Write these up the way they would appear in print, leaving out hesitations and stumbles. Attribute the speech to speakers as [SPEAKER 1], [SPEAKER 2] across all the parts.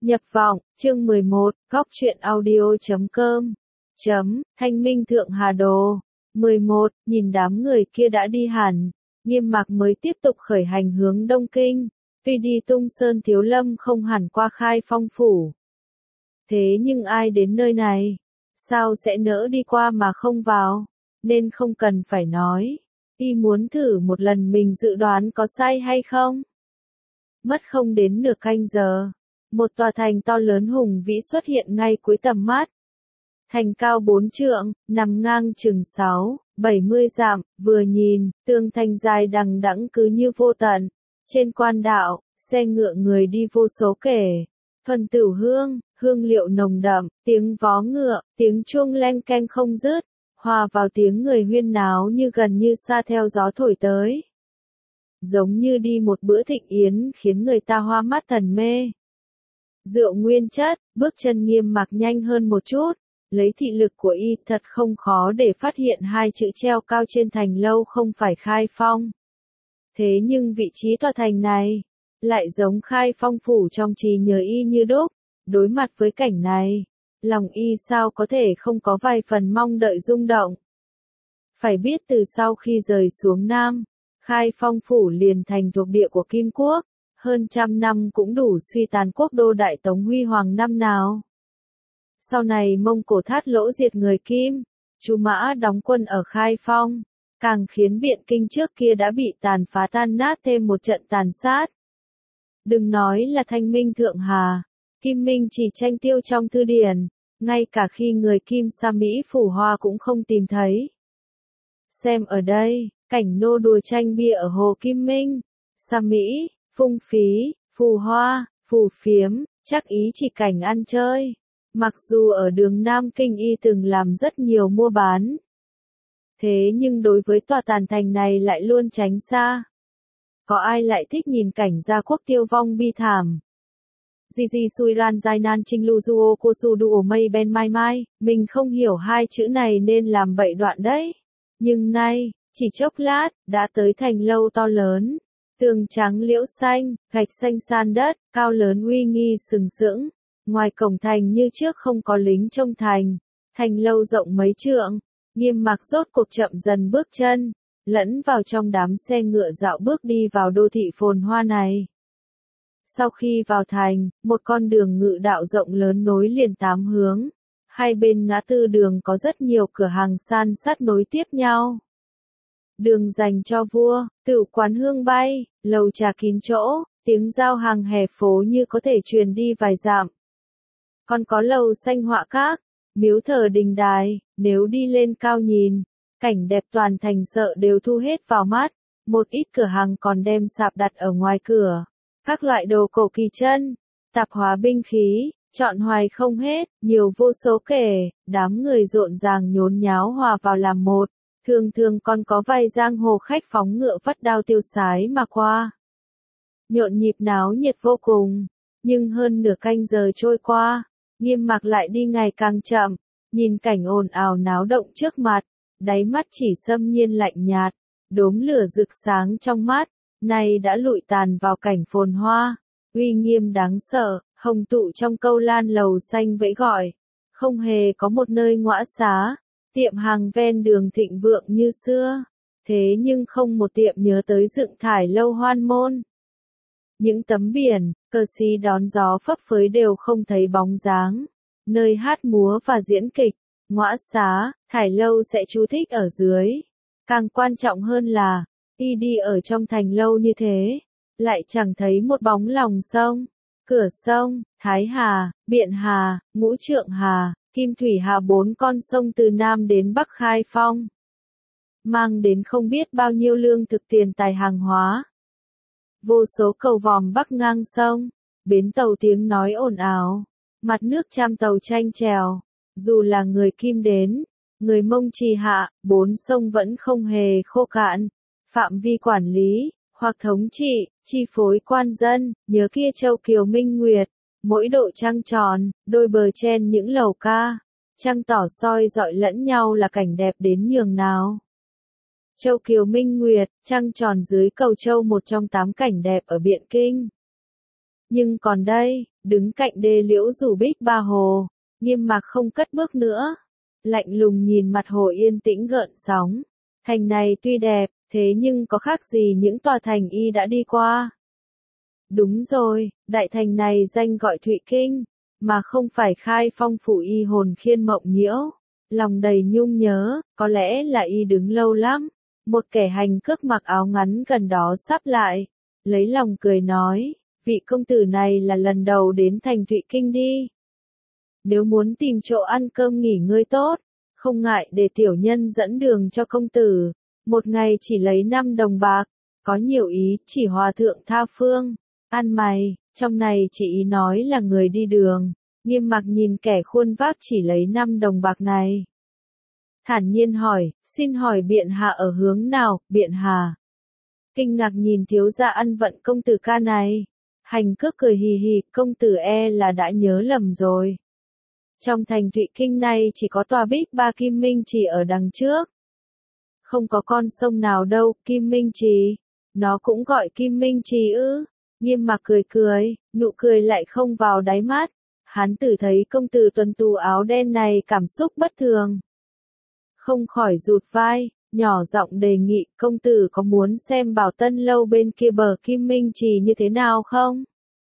[SPEAKER 1] Nhập vọng, chương 11, góc truyện audio.com. Thanh minh thượng Hà Đồ. 11, nhìn đám người kia đã đi hẳn, Nghiêm Mạc mới tiếp tục khởi hành hướng Đông Kinh. Tuy đi Tung Sơn Thiếu Lâm không hẳn qua Khai Phong phủ. Thế nhưng ai đến nơi này? Sao sẽ nỡ đi qua mà không vào? Nên không cần phải nói. Y muốn thử một lần mình dự đoán có sai hay không? Mất không đến nửa canh giờ. Một tòa thành to lớn hùng vĩ xuất hiện ngay cuối tầm mắt. Thành cao 4 trượng, nằm ngang chừng 60 dặm, vừa nhìn, tường thành dài đằng đẵng cứ như vô tận. Trên quan đạo, xe ngựa người đi vô số kể. Thuần tửu hương, hương liệu nồng đậm, tiếng vó ngựa, tiếng chuông leng keng không dứt, hòa vào tiếng người huyên náo như gần như xa theo gió thổi tới. Giống như đi một bữa thịnh yến khiến người ta hoa mắt thần mê. Rượu nguyên chất, bước chân Nghiêm Mạc nhanh hơn một chút, lấy thị lực của y thật không khó để phát hiện hai chữ treo cao trên thành lâu không phải Khai Phong. Thế nhưng vị trí tòa thành này, lại giống Khai Phong phủ trong trí nhớ y như đúc. Đối mặt với cảnh này, lòng y sao có thể không có vài phần mong đợi rung động. Phải biết từ sau khi rời xuống Nam, Khai Phong phủ liền thành thuộc địa của Kim Quốc, hơn 100 năm cũng đủ suy tàn quốc đô Đại Tống huy hoàng năm nào. Sau này Mông Cổ Thát Lỗ diệt người Kim, Chu Mã đóng quân ở Khai Phong, càng khiến Biện Kinh trước kia đã bị tàn phá tan nát thêm một trận tàn sát. Đừng nói là Thanh Minh Thượng Hà, Kim Minh chỉ tranh tiêu trong thư điển, ngay cả khi người Kim Sa Mỹ phủ hoa cũng không tìm thấy. Xem ở đây, cảnh nô đùa tranh bia ở hồ Kim Minh, Sa Mỹ, phung phí, phù hoa, phù phiếm, chắc ý chỉ cảnh ăn chơi. Mặc dù ở đường Nam Kinh y từng làm rất nhiều mua bán. Thế nhưng đối với tòa tàn thành này lại luôn tránh xa. Có ai lại thích nhìn cảnh gia quốc tiêu vong bi thảm. Di Sui Ran Giai Nan Trinh Lu Duo Cô Su Duo Mây Ben Mai Mai, mình không hiểu hai chữ này nên làm bậy đoạn đấy. Nhưng nay, chỉ chốc lát, đã tới thành lâu to lớn. Tường trắng liễu xanh, gạch xanh san đất, cao lớn uy nghi sừng sững. Ngoài cổng thành như trước không có lính trông thành. Thành lâu rộng mấy trượng, Nghiêm Mạc rốt cuộc chậm dần bước chân, lẫn vào trong đám xe ngựa dạo bước đi vào đô thị phồn hoa này. Sau khi vào thành, một con đường ngự đạo rộng lớn nối liền 8 hướng. Hai bên ngã tư đường có rất nhiều cửa hàng san sát nối tiếp nhau. Đường dành cho vua, tửu quán hương bay, lầu trà kín chỗ, tiếng giao hàng hè phố như có thể truyền đi vài dặm. Còn có lầu xanh họa các, miếu thờ đình đài, nếu đi lên cao nhìn, cảnh đẹp toàn thành sợ đều thu hết vào mắt. Một ít cửa hàng còn đem sạp đặt ở ngoài cửa. Các loại đồ cổ kỳ chân, tạp hóa binh khí, chọn hoài không hết, nhiều vô số kể, đám người rộn ràng nhốn nháo hòa vào làm một. Thường thường còn có vài giang hồ khách phóng ngựa vắt đao tiêu sái mà qua. Nhộn nhịp náo nhiệt vô cùng, nhưng hơn nửa canh giờ trôi qua, Nghiêm Mạc lại đi ngày càng chậm, nhìn cảnh ồn ào náo động trước mặt, đáy mắt chỉ xâm nhiên lạnh nhạt, đốm lửa rực sáng trong mắt, nay đã lụi tàn vào cảnh phồn hoa, uy nghiêm đáng sợ, hồng tụ trong câu lan lầu xanh vẫy gọi, không hề có một nơi ngõa xá. Tiệm hàng ven đường thịnh vượng như xưa, thế nhưng không một tiệm nhớ tới dựng thải lâu hoan môn. Những tấm biển, cờ xí đón gió phấp phới đều không thấy bóng dáng. Nơi hát múa và diễn kịch, ngõa xá, thải lâu sẽ chú thích ở dưới. Càng quan trọng hơn là, y đi ở trong thành lâu như thế, lại chẳng thấy một bóng lòng sông, cửa sông, Thái Hà, Biện Hà, Ngũ Trượng Hà. Kim Thủy Hà 4 con sông từ Nam đến Bắc Khai Phong. Mang đến không biết bao nhiêu lương thực tiền tài hàng hóa. Vô số cầu vòm bắc ngang sông, bến tàu tiếng nói ồn ào, mặt nước trăm tàu tranh chèo. Dù là người Kim đến, người Mông trì hạ, 4 sông vẫn không hề khô cạn. Phạm vi quản lý, hoặc thống trị, chi phối quan dân, nhớ kia Châu Kiều Minh Nguyệt. Mỗi độ trăng tròn, đôi bờ chen những lầu ca, trăng tỏ soi dọi lẫn nhau là cảnh đẹp đến nhường nào. Châu Kiều Minh Nguyệt, trăng tròn dưới cầu Châu một trong 8 cảnh đẹp ở Biện Kinh. Nhưng còn đây, đứng cạnh đê liễu rủ bích ba hồ, Nghiêm Mạc không cất bước nữa. Lạnh lùng nhìn mặt hồ yên tĩnh gợn sóng. Thành này tuy đẹp, thế nhưng có khác gì những tòa thành y đã đi qua. Đúng rồi, đại thành này danh gọi Thụy Kinh, mà không phải Khai Phong phủ y hồn khiên mộng nhiễu. Lòng đầy nhung nhớ, có lẽ là y đứng lâu lắm. Một kẻ hành cước mặc áo ngắn gần đó sắp lại, lấy lòng cười nói, vị công tử này là lần đầu đến thành Thụy Kinh đi. Nếu muốn tìm chỗ ăn cơm nghỉ ngơi tốt, không ngại để tiểu nhân dẫn đường cho công tử. Một ngày chỉ lấy 5 đồng bạc, có nhiều ý chỉ hòa thượng tha phương. Ăn mày, trong này chỉ ý nói là người đi đường. Nghiêm Mặc nhìn kẻ khuôn vác chỉ lấy 5 đồng bạc này. Thản nhiên hỏi, xin hỏi biện hạ ở hướng nào, biện hạ? Kinh ngạc nhìn thiếu gia ăn vận công tử ca này. Hành cước cười hì hì, công tử e là đã nhớ lầm rồi. Trong thành Thụy Kinh này chỉ có tòa bích ba Kim Minh Trì ở đằng trước. Không có con sông nào đâu, Kim Minh Trì. Nó cũng gọi Kim Minh Trì ư. Nghiêm Mặc cười cười, nụ cười lại không vào đáy mắt. Hán tử thấy công tử tuần tu áo đen này cảm xúc bất thường. Không khỏi rụt vai, nhỏ giọng đề nghị công tử có muốn xem Bảo Tân lâu bên kia bờ Kim Minh Trì như thế nào không?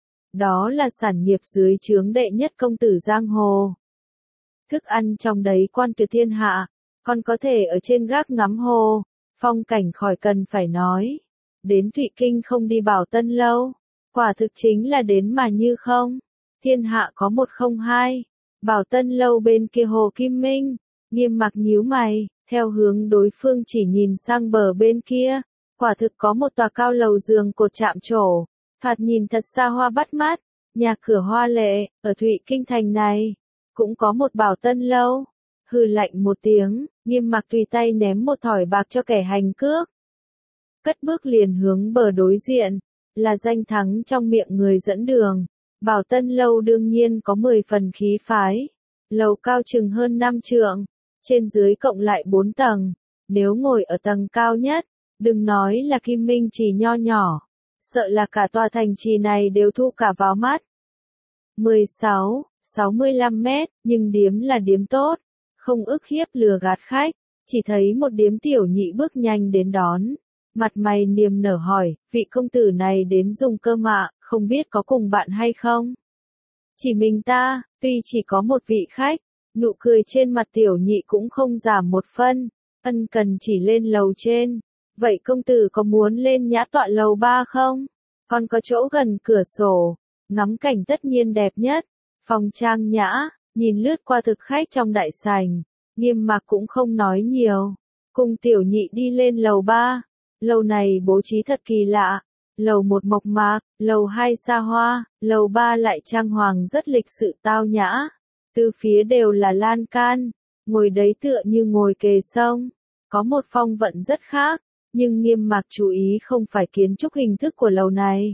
[SPEAKER 1] Đó là sản nghiệp dưới trướng đệ nhất công tử giang hồ. Thức ăn trong đấy quan tuyệt thiên hạ, còn có thể ở trên gác ngắm hồ, phong cảnh khỏi cần phải nói. Đến Thụy Kinh không đi Bảo Tân lâu, quả thực chính là đến mà như không. Thiên hạ có một không hai, Bảo Tân lâu bên kia hồ Kim Minh. Nghiêm Mặc nhíu mày, theo hướng đối phương chỉ nhìn sang bờ bên kia, quả thực có một tòa cao lầu giường cột chạm trổ, thoạt nhìn thật xa hoa bắt mắt, nhà cửa hoa lệ, ở Thụy Kinh thành này, cũng có một Bảo Tân lâu. Hừ lạnh một tiếng, Nghiêm Mặc tùy tay ném một thỏi bạc cho kẻ hành cước. Cất bước liền hướng bờ đối diện, là danh thắng trong miệng người dẫn đường. Bảo Tân lâu đương nhiên có 10 phần khí phái. Lầu cao chừng hơn 5 trượng, trên dưới cộng lại 4 tầng. Nếu ngồi ở tầng cao nhất, đừng nói là Kim Minh Trì nho nhỏ, sợ là cả tòa thành trì này đều thu cả vào mắt. 65 mét, nhưng điếm là điếm tốt, không ức hiếp lừa gạt khách. Chỉ thấy một điếm tiểu nhị bước nhanh đến đón, mặt mày niềm nở hỏi, vị công tử này đến dùng cơm ạ, không biết có cùng bạn hay không? Chỉ mình ta, tuy chỉ có một vị khách, nụ cười trên mặt tiểu nhị cũng không giảm một phân, ân cần chỉ lên lầu trên. Vậy công tử có muốn lên nhã tọa lầu 3 không? Còn có chỗ gần cửa sổ, ngắm cảnh tất nhiên đẹp nhất, phòng trang nhã, nhìn lướt qua thực khách trong đại sảnh, Nghiêm Mặc cũng không nói nhiều, cùng tiểu nhị đi lên lầu 3. Lầu này bố trí thật kỳ lạ, lầu 1 mộc mạc, lầu 2 xa hoa, lầu 3 lại trang hoàng rất lịch sự tao nhã. Từ phía đều là lan can, ngồi đấy tựa như ngồi kề sông, có một phong vận rất khác, nhưng Nghiêm Mặc chú ý không phải kiến trúc hình thức của lầu này,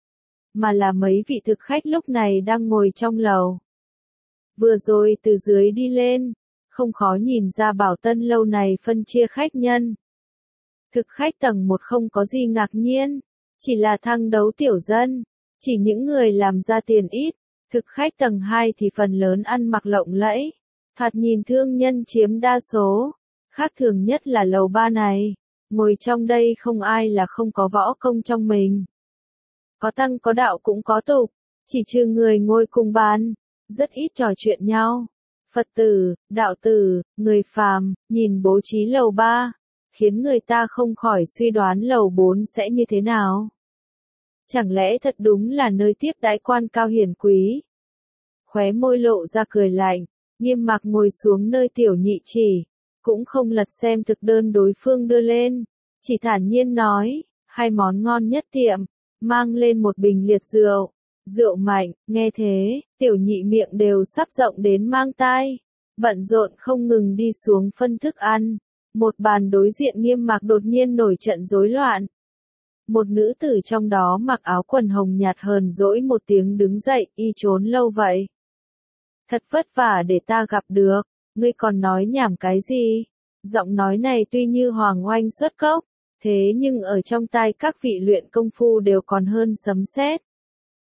[SPEAKER 1] mà là mấy vị thực khách lúc này đang ngồi trong lầu. Vừa rồi từ dưới đi lên, không khó nhìn ra Bảo Tân lâu này phân chia khách nhân. Thực khách tầng 1 không có gì ngạc nhiên, chỉ là thăng đấu tiểu dân, chỉ những người làm ra tiền ít. Thực khách tầng 2 thì phần lớn ăn mặc lộng lẫy, thoạt nhìn thương nhân chiếm đa số. Khác thường nhất là lầu 3 này, ngồi trong đây không ai là không có võ công trong mình. Có tăng có đạo cũng có tục, chỉ trừ người ngồi cùng bàn, rất ít trò chuyện nhau. Phật tử, đạo tử, người phàm, nhìn bố trí lầu 3, khiến người ta không khỏi suy đoán lầu 4 sẽ như thế nào. Chẳng lẽ thật đúng là nơi tiếp đãi quan cao hiển quý? Khóe môi lộ ra cười lạnh, Nghiêm Mặc ngồi xuống nơi tiểu nhị chỉ, cũng không lật xem thực đơn đối phương đưa lên, chỉ thản nhiên nói, 2 món ngon nhất tiệm, mang lên một bình liệt rượu. Rượu mạnh, nghe thế, tiểu nhị miệng đều sắp rộng đến mang tai, bận rộn không ngừng đi xuống phân thức ăn. Một bàn đối diện Nghiêm Mặc đột nhiên nổi trận rối loạn. Một nữ tử trong đó mặc áo quần hồng nhạt hờn dỗi một tiếng đứng dậy, y trốn lâu vậy. Thật vất vả để ta gặp được, ngươi còn nói nhảm cái gì? Giọng nói này tuy như hoàng oanh xuất cốc, thế nhưng ở trong tai các vị luyện công phu đều còn hơn sấm sét.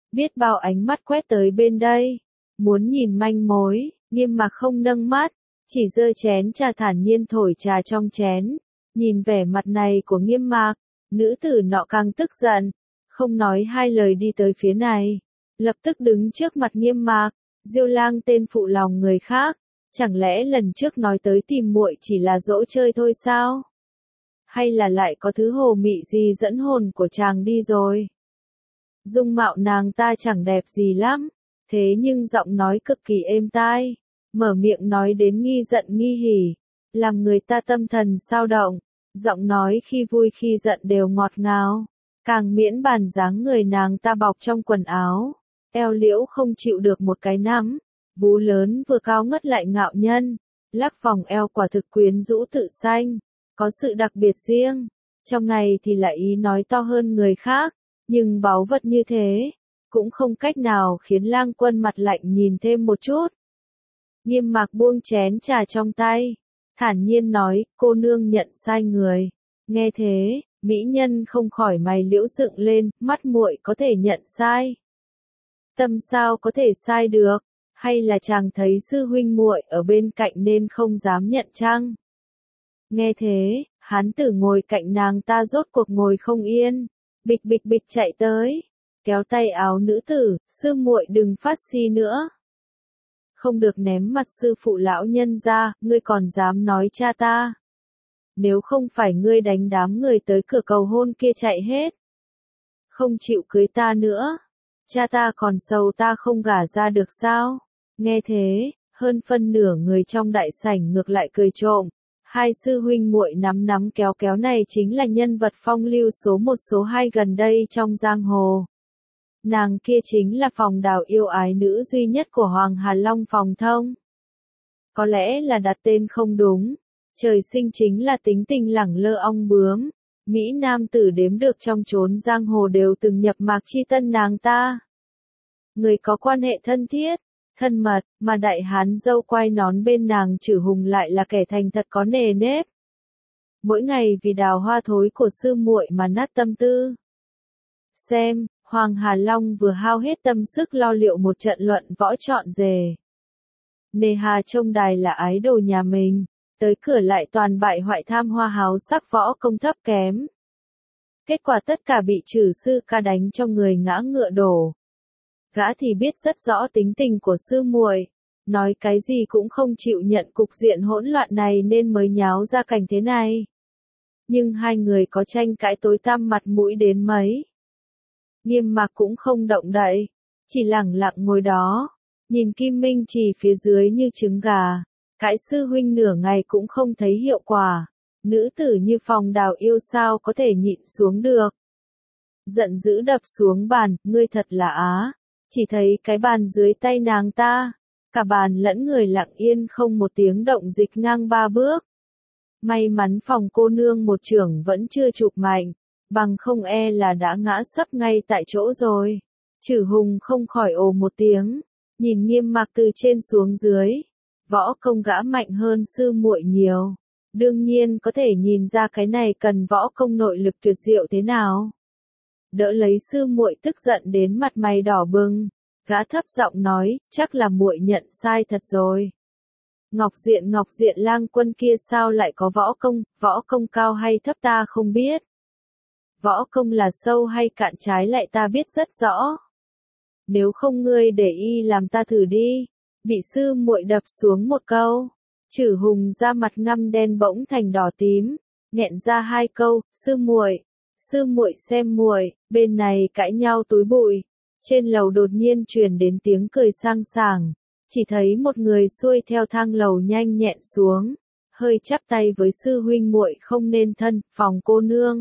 [SPEAKER 1] biết bao ánh mắt quét tới bên đây, muốn nhìn manh mối, Nghiêm Mạc không nâng mắt, chỉ giơ chén trà thản nhiên thổi trà trong chén, nhìn vẻ mặt này của Nghiêm Mạc, nữ tử nọ càng tức giận, không nói hai lời đi tới phía này, lập tức đứng trước mặt Nghiêm Mạc, Diêu Lang tên phụ lòng người khác, chẳng lẽ lần trước nói tới tìm muội chỉ là dỗ chơi thôi sao? Hay là lại có thứ hồ mị gì dẫn hồn của chàng đi rồi? Dung mạo nàng ta chẳng đẹp gì lắm, thế nhưng giọng nói cực kỳ êm tai, mở miệng nói đến nghi giận nghi hỉ, làm người ta tâm thần sao động, giọng nói khi vui khi giận đều ngọt ngào, càng miễn bàn dáng người nàng ta bọc trong quần áo, eo liễu không chịu được một cái nắm, vú lớn vừa cao ngất lại ngạo nhân, lắc vòng eo quả thực quyến rũ tự sanh, có sự đặc biệt riêng, trong này thì lại ý nói to hơn người khác, nhưng báu vật như thế, cũng không cách nào khiến Lang Quân mặt lạnh nhìn thêm một chút. Nghiêm Mạc buông chén trà trong tay, thản nhiên nói, cô nương nhận sai người. Nghe thế, mỹ nhân không khỏi mày liễu dựng lên, mắt muội có thể nhận sai. Tâm sao có thể sai được, hay là chàng thấy sư huynh muội ở bên cạnh nên không dám nhận chăng? Nghe thế, hán tử ngồi cạnh nàng ta rốt cuộc ngồi không yên, bịch bịch bịch chạy tới, kéo tay áo nữ tử, sư muội đừng phát si nữa. Không được ném mặt sư phụ lão nhân ra, ngươi còn dám nói cha ta. Nếu không phải ngươi đánh đám người tới cửa cầu hôn kia chạy hết. Không chịu cưới ta nữa. Cha ta còn sầu ta không gả ra được sao? Nghe thế, hơn phân nửa người trong đại sảnh ngược lại cười trộm. Hai sư huynh muội nắm nắm kéo kéo này chính là nhân vật phong lưu số 1 số 2 gần đây trong giang hồ. Nàng kia chính là Phòng Đào yêu ái nữ duy nhất của Hoàng Hà Long Phòng Thông. Có lẽ là đặt tên không đúng, trời sinh chính là tính tình lẳng lơ ong bướm, Mỹ nam tử đếm được trong chốn giang hồ đều từng nhập mạc chi tân nàng ta. Người có quan hệ thân thiết, thân mật, mà đại hán dâu quai nón bên nàng Trử Hùng lại là kẻ thành thật có nề nếp. Mỗi ngày vì đào hoa thối của sư muội mà nát tâm tư. Xem, Hoàng Hà Long vừa hao hết tâm sức lo liệu một trận luận võ trọn rề. Nề hà trông đài là ái đồ nhà mình, tới cửa lại toàn bại hoại tham hoa háo sắc võ công thấp kém. Kết quả tất cả bị Trử sư ca đánh cho người ngã ngựa đổ. Gã thì biết rất rõ tính tình của sư muội, nói cái gì cũng không chịu nhận cục diện hỗn loạn này nên mới nháo ra cảnh thế này. Nhưng hai người có tranh cãi tối tăm mặt mũi đến mấy. Nghiêm Mạc cũng không động đậy, chỉ lẳng lặng ngồi đó, nhìn Kim Minh Trì phía dưới như trứng gà, cãi sư huynh nửa ngày cũng không thấy hiệu quả, nữ tử như Phòng Đào yêu sao có thể nhịn xuống được. Giận dữ đập xuống bàn, ngươi thật là á, chỉ thấy cái bàn dưới tay nàng ta, cả bàn lẫn người lặng yên không một tiếng động dịch ngang 3 bước. May mắn Phòng cô nương một chưởng vẫn chưa chụp mạnh, bằng không e là đã ngã sấp ngay tại chỗ rồi. Trử Hùng không khỏi ồ một tiếng, nhìn Nghiêm Mạc từ trên xuống dưới, võ công gã mạnh hơn sư muội nhiều, đương nhiên có thể nhìn ra cái này cần võ công nội lực tuyệt diệu thế nào. Đỡ lấy sư muội tức giận đến mặt mày đỏ bừng, gã thấp giọng nói, chắc là muội nhận sai thật rồi. Ngọc Diện Lang Quân kia sao lại có võ công cao hay thấp ta không biết. Võ công là sâu hay cạn trái lại ta biết rất rõ. Nếu không ngươi để y làm ta thử đi. Bị sư muội đập xuống một câu. Trử Hùng ra mặt ngăm đen bỗng thành đỏ tím, nghẹn ra 2 câu, sư muội xem muội, bên này cãi nhau túi bụi. Trên lầu đột nhiên truyền đến tiếng cười sang sảng, chỉ thấy một người xuôi theo thang lầu nhanh nhẹn xuống, hơi chắp tay với sư huynh muội không nên thân, Phòng cô nương.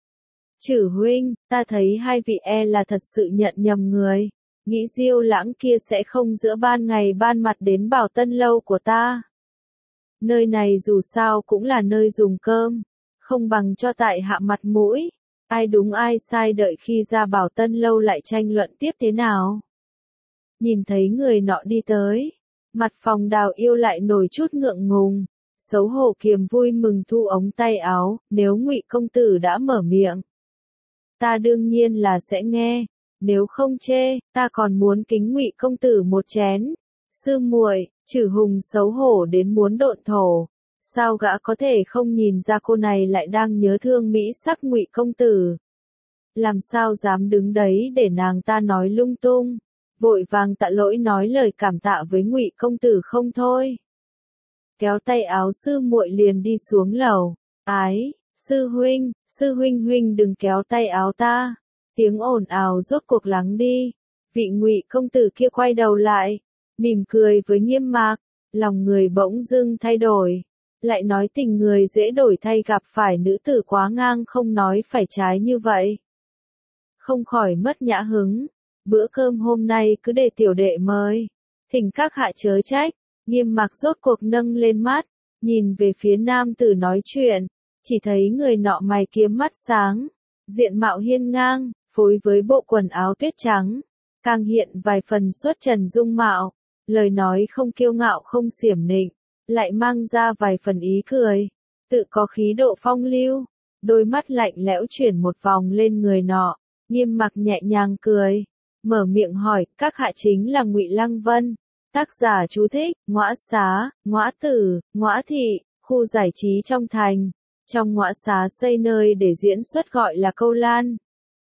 [SPEAKER 1] Trử huynh, ta thấy hai vị e là thật sự nhận nhầm người, nghĩ Diêu Lãng kia sẽ không giữa ban ngày ban mặt đến Bảo Tân lâu của ta. Nơi này dù sao cũng là nơi dùng cơm, không bằng cho tại hạ mặt mũi, ai đúng ai sai đợi khi ra Bảo Tân lâu lại tranh luận tiếp thế nào. Nhìn thấy người nọ đi tới, mặt Phòng Đào yêu lại nổi chút ngượng ngùng, xấu hổ kiềm vui mừng thu ống tay áo, nếu Ngụy công tử đã mở miệng, ta đương nhiên là sẽ nghe, nếu không chê, ta còn muốn kính Ngụy công tử một chén. Sư muội, Trử Hùng xấu hổ đến muốn độn thổ. Sao gã có thể không nhìn ra cô này lại đang nhớ thương mỹ sắc Ngụy công tử? Làm sao dám đứng đấy để nàng ta nói lung tung? Vội vàng tạ lỗi nói lời cảm tạ với Ngụy công tử không thôi. Kéo tay áo sư muội liền đi xuống lầu. Ái, sư huynh huynh đừng kéo tay áo ta. Tiếng ồn ào rốt cuộc lắng đi. Vị Ngụy công tử kia quay đầu lại, mỉm cười với Nghiêm Mạc, lòng người bỗng dưng thay đổi. Lại nói tình người dễ đổi thay gặp phải nữ tử quá ngang không nói phải trái như vậy. Không khỏi mất nhã hứng. Bữa cơm hôm nay cứ để tiểu đệ mời. Thỉnh các hạ chớ trách. Nghiêm Mạc rốt cuộc nâng lên mắt, nhìn về phía nam tử nói chuyện, chỉ thấy người nọ mày kiếm mắt sáng, diện mạo hiên ngang, phối với bộ quần áo tuyết trắng, càng hiện vài phần xuất trần dung mạo, lời nói không kiêu ngạo không xiểm nịnh, lại mang ra vài phần ý cười, tự có khí độ phong lưu, đôi mắt lạnh lẽo chuyển một vòng lên người nọ, Nghiêm Mạc nhẹ nhàng cười, mở miệng hỏi, các hạ chính là Ngụy Lăng Vân. Tác giả chú thích, Ngõa Xá, Ngõa Tử, Ngõa Thị, khu giải trí trong thành. Trong Ngõa Xá xây nơi để diễn xuất gọi là Câu Lan.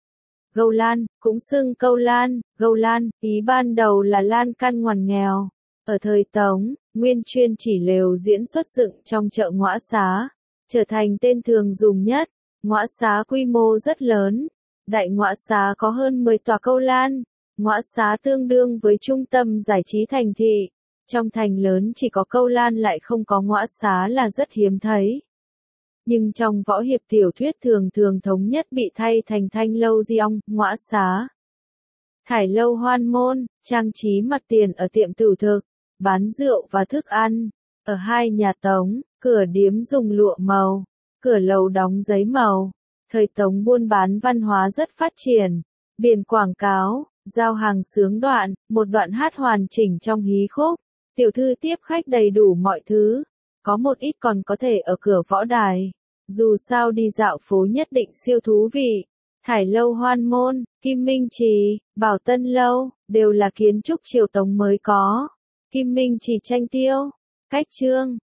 [SPEAKER 1] Gâu Lan, cũng xưng Câu Lan, Gâu Lan, ý ban đầu là lan can ngoằn nghèo. Ở thời Tống, nguyên chuyên chỉ lều diễn xuất dựng trong chợ Ngõa Xá, trở thành tên thường dùng nhất. Ngõa Xá quy mô rất lớn. Đại Ngõa Xá có hơn 10 tòa Câu Lan. Ngõa Xá tương đương với trung tâm giải trí thành thị. Trong thành lớn chỉ có Câu Lan lại không có Ngõa Xá là rất hiếm thấy. Nhưng trong võ hiệp tiểu thuyết thường thống nhất bị thay thành Thanh Lâu Diong, Ngõa Xá. Thải Lâu Hoan Môn, trang trí mặt tiền ở tiệm tửu thực, bán rượu và thức ăn. Ở hai nhà Tống, cửa điếm dùng lụa màu, cửa lầu đóng giấy màu. Thời Tống buôn bán văn hóa rất phát triển. Biển quảng cáo, giao hàng sướng đoạn, một đoạn hát hoàn chỉnh trong hí khúc, tiểu thư tiếp khách đầy đủ mọi thứ, có một ít còn có thể ở cửa võ đài, dù sao đi dạo phố nhất định siêu thú vị. Thải Lâu Hoan Môn, Kim Minh Trì, Bảo Tân Lâu, đều là kiến trúc triều Tống mới có. Kim Minh Trì tranh tiêu, cách trương,